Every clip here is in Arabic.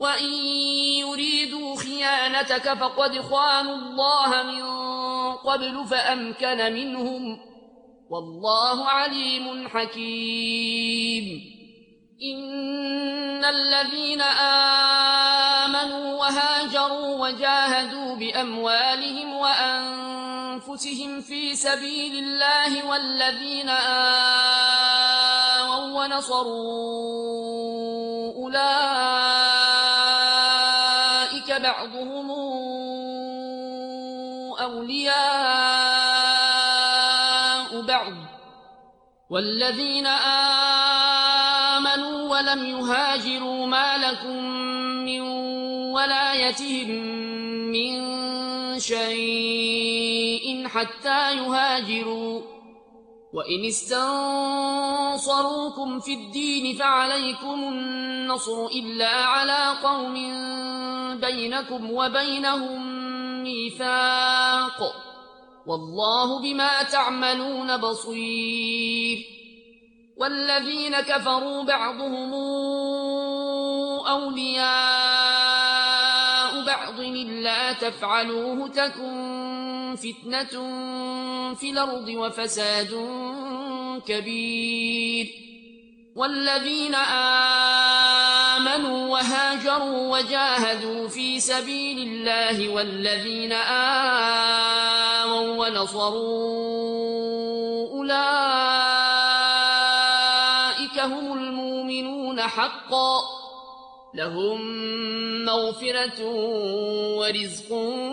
وإن يريدوا خيانتك فقد خانوا الله من قبل فأمكن منهم، والله عليم حكيم. إن الذين آمنوا وهاجروا وجاهدوا بأموالهم وأنفسهم في سبيل الله والذين آووا ونصروا أولئك بعضهم أولياء بعض، والذين آمنوا ولم يهاجروا ما لكم من ولايتهم من شيء حتى يهاجروا، وإن استنصروكم في الدين فعليكم النصر إلا على قوم بينكم وبينهم ميثاق، والله بما تعملون بصير. والذين كفروا بعضهم أولياء بعض إلا تفعلوه تكن فتنة في الأرض وفساد كبير. والذين آمنوا وهاجروا وجاهدوا في سبيل الله والذين آووا ونصروا أولئك هم المؤمنون حقا، لهم مغفرة ورزق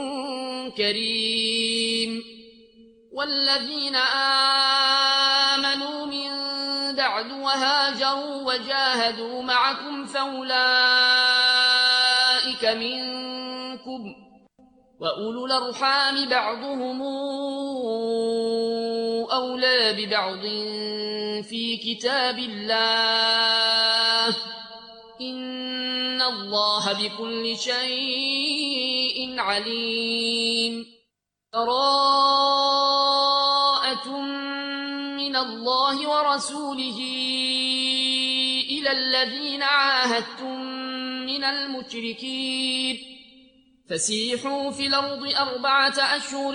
كريم. والذين آمنوا من بعد وهاجروا وجاهدوا معكم فأولئك منكم، وأولو الأرحام بعضهم أولى ببعض في كتاب الله، إن الله بكل شيء عليم. براءة من الله ورسوله إلى الذين عاهدتم من المشركين، فسيحوا في الأرض 4 أشهر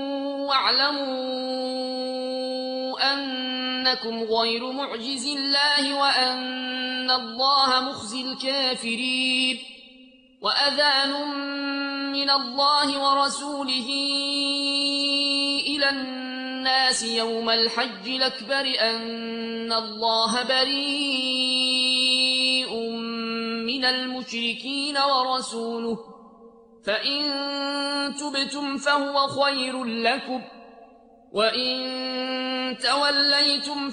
واعلموا أنكم غير معجز الله وأن الله مخزي الكافرين. وأذان من الله ورسوله إلى الناس يوم الحج الأكبر أن الله بريء من المشركين ورسوله، فإن تبتم فهو خير لكم، وإن توليتم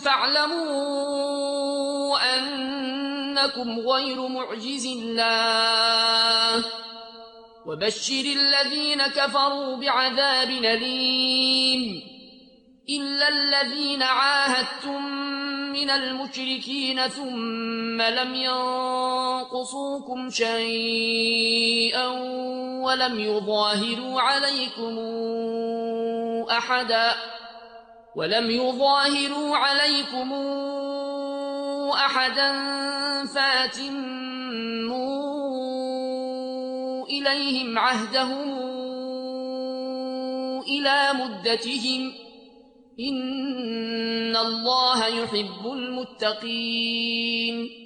فاعلموا أنكم غير معجز الله، وبشر الذين كفروا بعذاب أليم. إلا الذين عاهدتم من المشركين ثم لم ينقصوكم شيئا ولم يظاهروا عليكم أحدا فأتموا إليهم عهدهم إلى مدتهم، إن الله يحب المتقين.